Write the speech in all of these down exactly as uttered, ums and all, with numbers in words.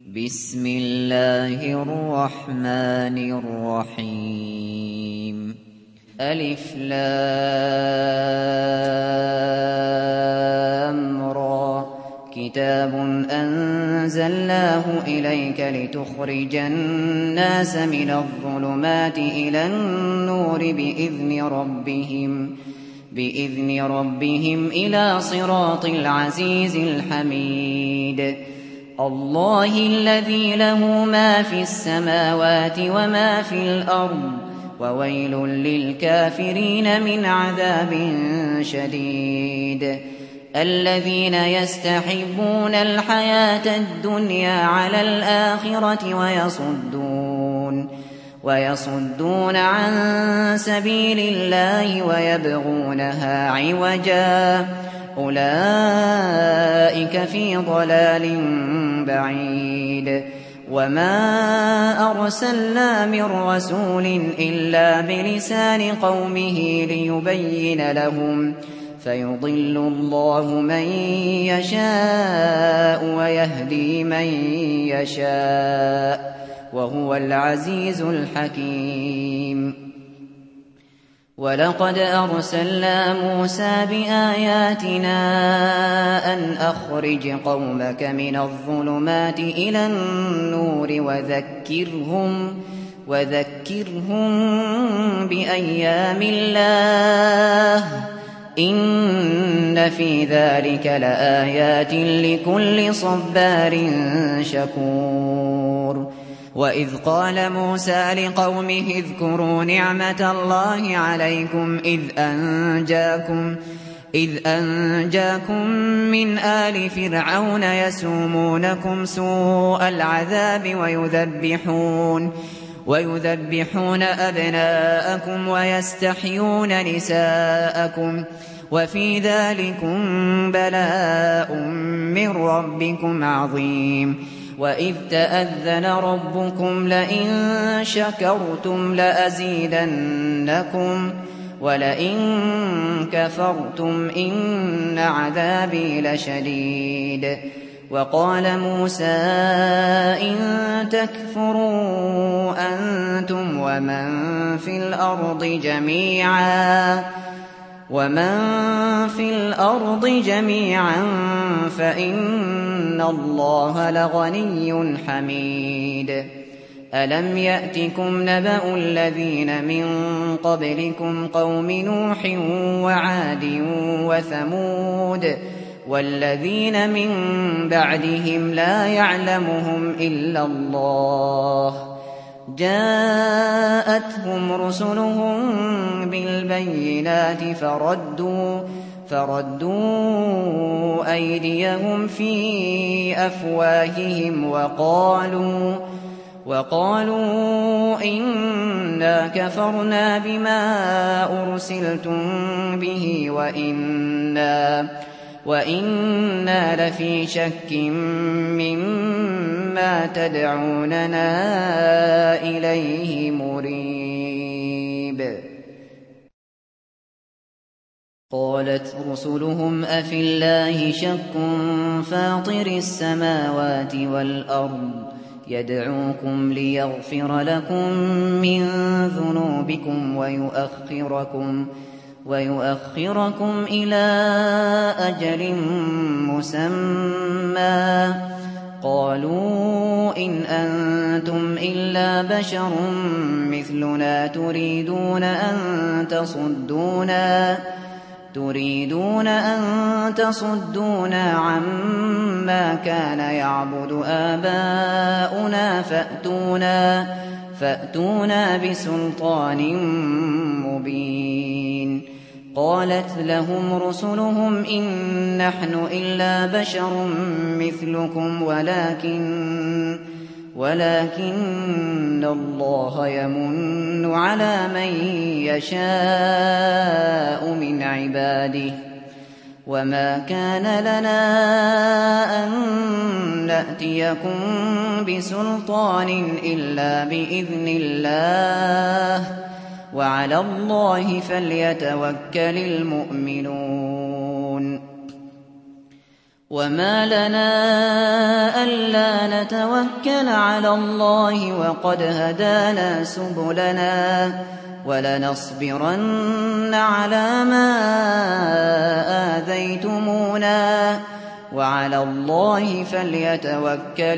بسم الله الرحمن الرحيم ألف لام را كتاب أنزلناه إليك لتخرج الناس من الظلمات إلى النور بإذن ربهم بإذن ربهم إلى صراط العزيز الحميد الله الذي له ما في السماوات وما في الأرض وويل للكافرين من عذاب شديد الذين يستحبون الحياة الدنيا على الآخرة ويصدون ويصدون عن سبيل الله ويبغونها عوجا أولئك في ضلال بعيد وما أرسلنا من رسول إلا بلسان قومه ليبين لهم فيضل الله من يشاء ويهدي من يشاء وهو العزيز الحكيم ولقد أرسلنا موسى بآياتنا أن أخرج قومك من الظلمات إلى النور وذكرهم وذكرهم بأيام الله إن في ذلك لآيات لكل صبار شكور وإذ قال موسى لقومه اذكروا نعمة الله عليكم إذ أنجاكم إذ أنجاكم من آل فرعون يسومونكم سوء العذاب ويذبحون ويذبحون أبناءكم ويستحيون نساءكم وفي ذلكم بلاء من ربكم عظيم وإذ تأذن ربكم لئن شكرتم لأزيدنكم ولئن كفرتم إن عذابي لشديد وقال موسى إن تكفروا أنتم ومن في الأرض جميعا ومن في الأرض جميعا فإن الله لغني حميد ألم يأتكم نبأ الذين من قبلكم قوم نوح وعاد وثمود والذين من بعدهم لا يعلمهم إلا الله جاءتهم رسلهم بالبينات فردوا فردوا أيديهم في أفواههم وقالوا وقالوا إنا كفرنا بما أرسلتم به وإنا وإنا لفي شك مما تدعوننا إليه مريب قالت رسلهم أفي الله شك فاطر السماوات والأرض يدعوكم ليغفر لكم من ذنوبكم ويؤخركم ويؤخركم إلى أجل مسمى قالوا إن أنتم إلا بشر مثلنا تريدون أن تصدونا تريدون أن تصدونا عما كان يعبد آباؤنا فأتونا فأتونا بسلطان مبين قالت لهم رسلهم إن نحن إلا بشر مثلكم ولكن ولكن الله يمن على من يشاء من عباده وما كان لنا أن نأتيكم بسلطان إلا بإذن الله وعلى الله فليتوكل المؤمنون وما لنا ألا نتوكل على الله وقد هدانا سبلنا ولنصبرن على ما آذيتمونا وعلى الله فليتوكل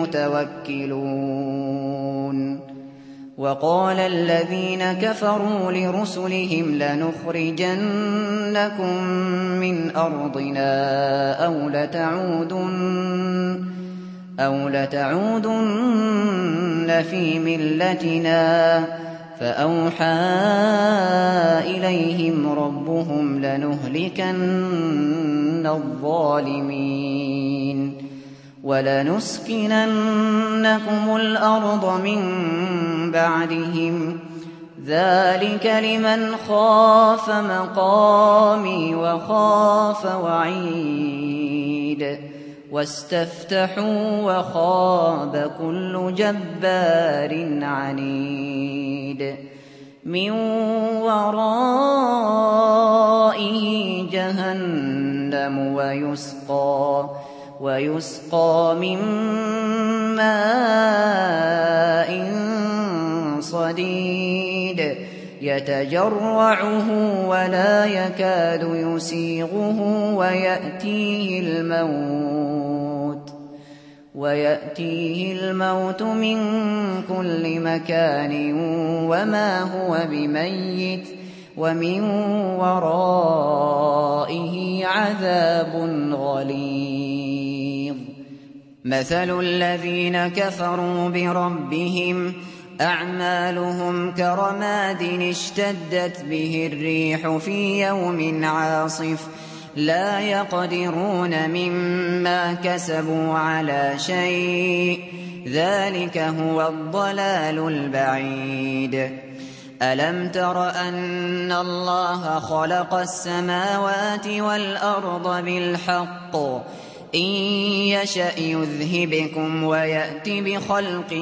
المتوكلون. وقال الذين كفروا لرسلهم لنخرجنكم من أرضنا أو لتعودن, أو لتعودن في ملتنا فأوحى إليهم ربهم لنهلكن الظالمين ولنسكننكم الأرض من بعدهم ذلك لمن خاف مقامي وخاف وعيد واستفتحوا وخاب كل جبار عنيد من ورائه جهنم ويسقى ويسقى من ماء صديد يتجرعه ولا يكاد يسيغه ويأتيه الموت ويأتيه الموت من كل مكان وما هو بميت ومن ورائه عذاب غليظ. مثل الذين كفروا بربهم أعمالهم كرماد اشتدت به الريح في يوم عاصف لا يقدرون مما كسبوا على شيء ذلك هو الضلال البعيد. ألم تر أن الله خلق السماوات والأرض بالحق إن يشأ يذهبكم ويأت بخلق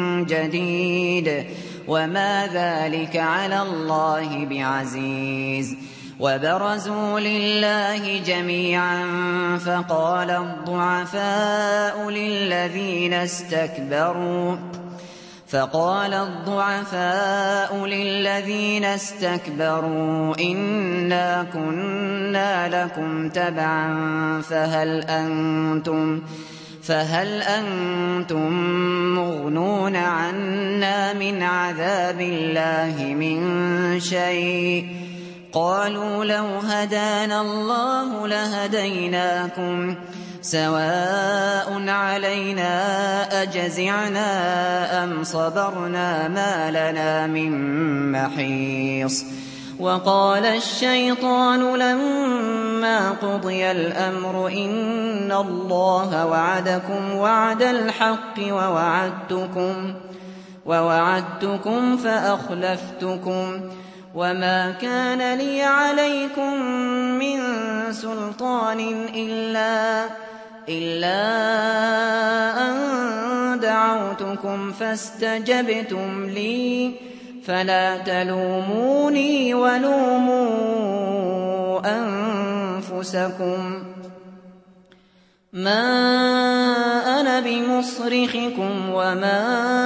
جديد وما ذلك على الله بعزيز. وبرزوا لله جميعا فقال الضعفاء للذين استكبروا فقال الضعفاء للذين استكبروا إنا كنا لكم تبعا فهل أنتم فهل أنتم مغنون عنا من عذاب الله من شيء قالوا لو هدانا الله لهديناكم سواء علينا أجزعنا أم صبرنا ما لنا من محيص. وقال الشيطان لما قضي الأمر إن الله وعدكم وعد الحق ووعدتكم, ووعدتكم فأخلفتكم وما كان لي عليكم من سلطان إلا إلا أن دعوتكم فاستجبتم لي فلا تلوموني ولوموا أنفسكم ما أنا بمصرخكم وما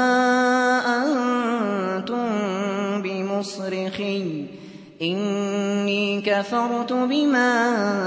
أنتم بمصرخي إني كفرت بما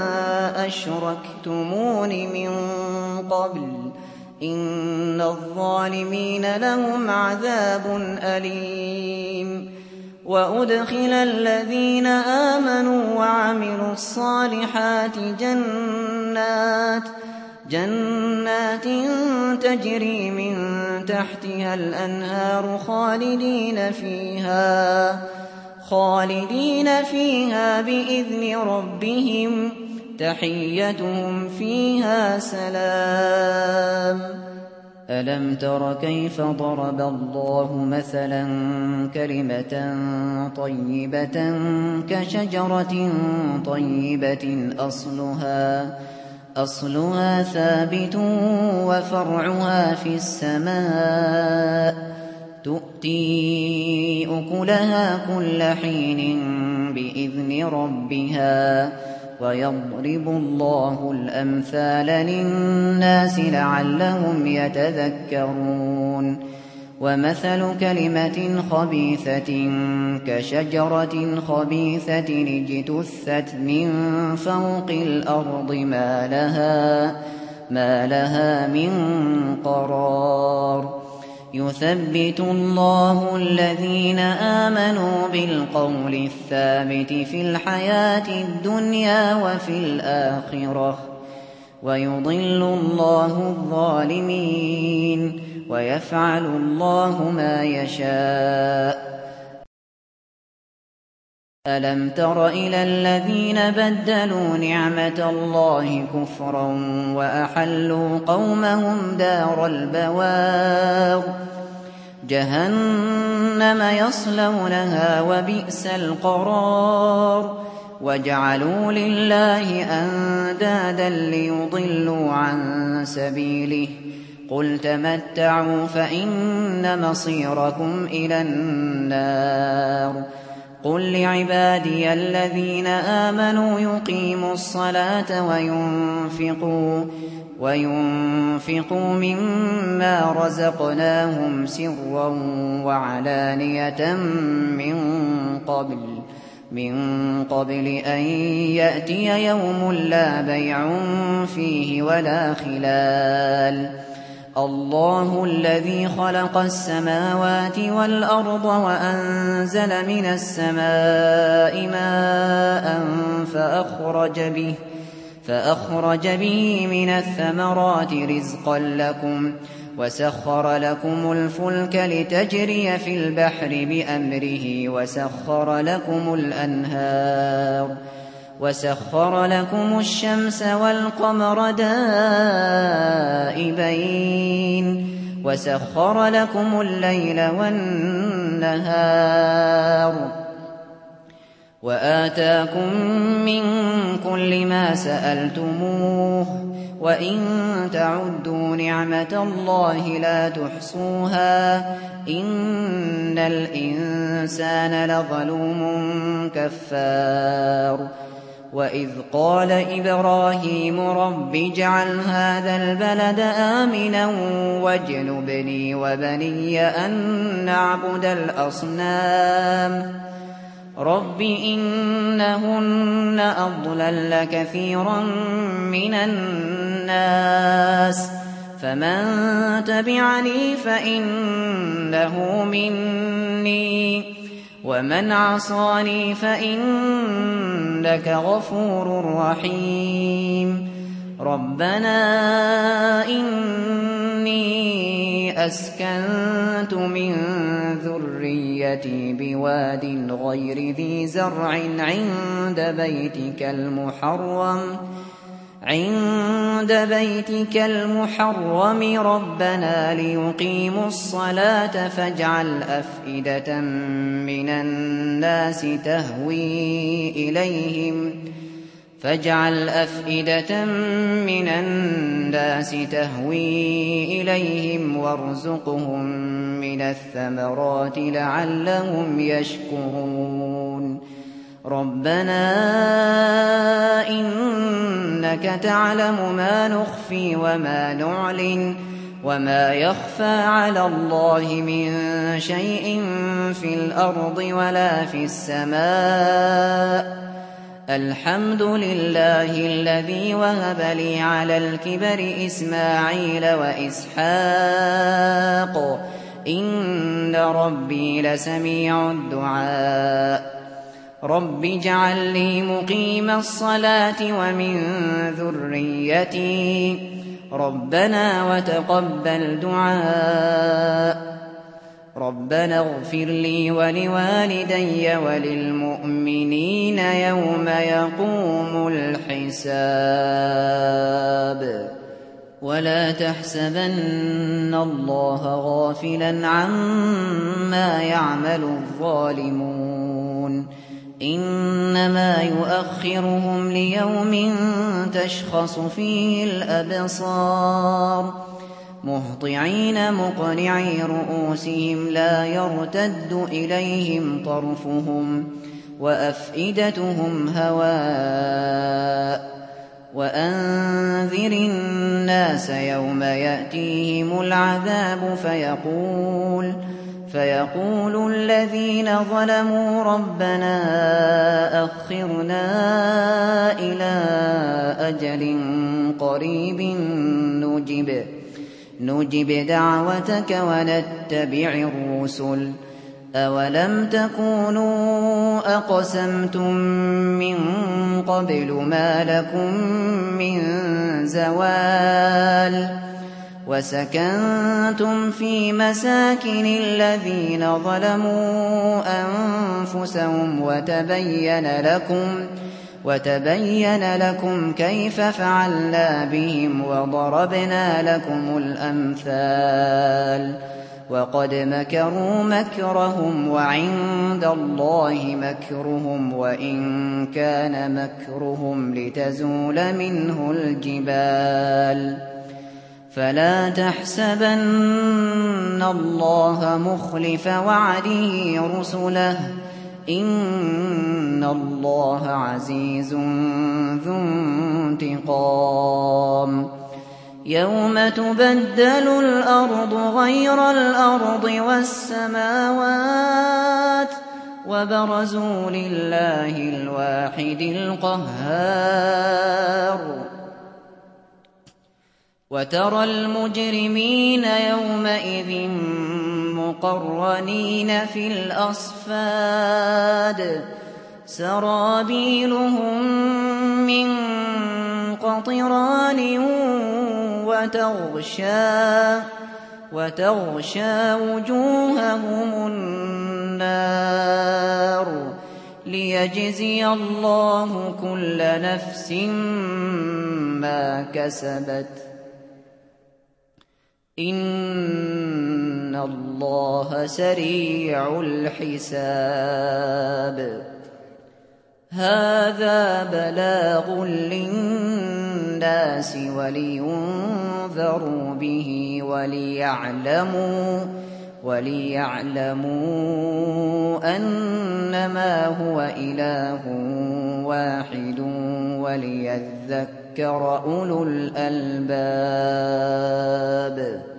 أشركتمون من قبل إن الظالمين لهم عذاب أليم. وأدخل الذين آمنوا وعملوا الصالحات جنات جنات تجري من تحتها الأنهار خالدين فيها خالدين فيها بإذن ربهم تحيتهم فيها سلام. ألم تر كيف ضرب الله مثلا كلمة طيبة كشجرة طيبة أصلها أصلها ثابت وفرعها في السماء تؤتي أكلها كل حين بإذن ربها ويضرب الله الأمثال للناس لعلهم يتذكرون ومثل كلمة خبيثة كشجرة خبيثة اجتثت من فوق الأرض ما لها, ما لها من قرار يثبت الله الذين آمنوا بالقول الثابت في الحياة الدنيا وفي الآخرة ويضل الله الظالمين ويفعل الله ما يشاء ألم تر إلى الذين بدلوا نعمة الله كفرا وأحلوا قومهم دار البوار جهنم يصلونها وبئس القرار وجعلوا لله أندادا ليضلوا عن سبيله قل تمتعوا فإن مصيركم إلى النار قل لعبادي الذين آمنوا يقيموا الصلاة وينفقوا, وينفقوا مما رزقناهم سرا وعلانية من قبل, من قبل أن يأتي يوم لا بيع فيه ولا خلال الله الذي خلق السماوات والأرض وأنزل من السماء ماء فأخرج به, فأخرج به من الثمرات رزقا لكم وسخر لكم الفلك لتجري في البحر بأمره وسخر لكم الأنهار وسخر لكم الشمس والقمر دائبين وسخر لكم الليل والنهار وآتاكم من كل ما سألتموه وإن تعدوا نعمة الله لا تحصوها إن الإنسان لظلوم كفار وإذ قال إبراهيم رب اجعل هذا البلد آمنا واجنبني وبني أن نعبد الأصنام رب إنهن أضللن كثيرا من الناس فمن تبعني فإنه مني ومن عصاني فإنك غفور رحيم ربنا إني أسكنت من ذريتي بواد غير ذي زرع عند بيتك المحرم عند بيتك المحرم ربنا ليقيموا الصلاة فاجعل أفئدة من الناس تهوي إليهم فاجعل أفئدة من الناس تهوي إليهم وارزقهم من الثمرات لعلهم يشكرون ربنا إنك تعلم ما نخفي وما نعلن وما يخفى على الله من شيء في الأرض ولا في السماء الحمد لله الذي وهب لي على الكبر إسماعيل وإسحاق إن ربي لسميع الدعاء رب اجعل لي مقيم الصلاة ومن ذريتي ربنا وتقبل دعاء ربنا اغفر لي ولوالدي وللمؤمنين يوم يقوم الحساب ولا تحسبن الله غافلا عما يعمل الظالمون إنما يؤخرهم ليوم تشخص فيه الأبصار مهطعين مقنعي رؤوسهم لا يرتد إليهم طرفهم وأفئدتهم هواء وأنذر الناس يوم يأتيهم العذاب فيقول فيقول الذين ظلموا ربنا أخرنا إلى أجل قريب نجب نجب دعوتك ونتبع الرسل أولم تكونوا أقسمتم من قبل ما لكم من زوال وسكنتم في مساكن الذين ظلموا أنفسهم وتبين لكم وتبين لكم كيف فعلنا بهم وضربنا لكم الأمثال وقد مكروا مكرهم وعند الله مكرهم وإن كان مكرهم لتزول منه الجبال فلا تحسبن الله مخلف وعده رسله إن الله عزيز ذو انتقام يوم تبدل الأرض غير الأرض والسماوات وبرزوا لله الواحد القهار وترى المجرمين يومئذ مقرنين في الأصفاد سرابيلهم من قطران وتغشى وتغشى وجوههم النار ليجزي الله كل نفس ما كسبت إن الله سريع الحساب هذا بلاغ للناس ولينذروا به وليعلموا وليعلموا أنما هو إله واحد وليذكر أولو الألباب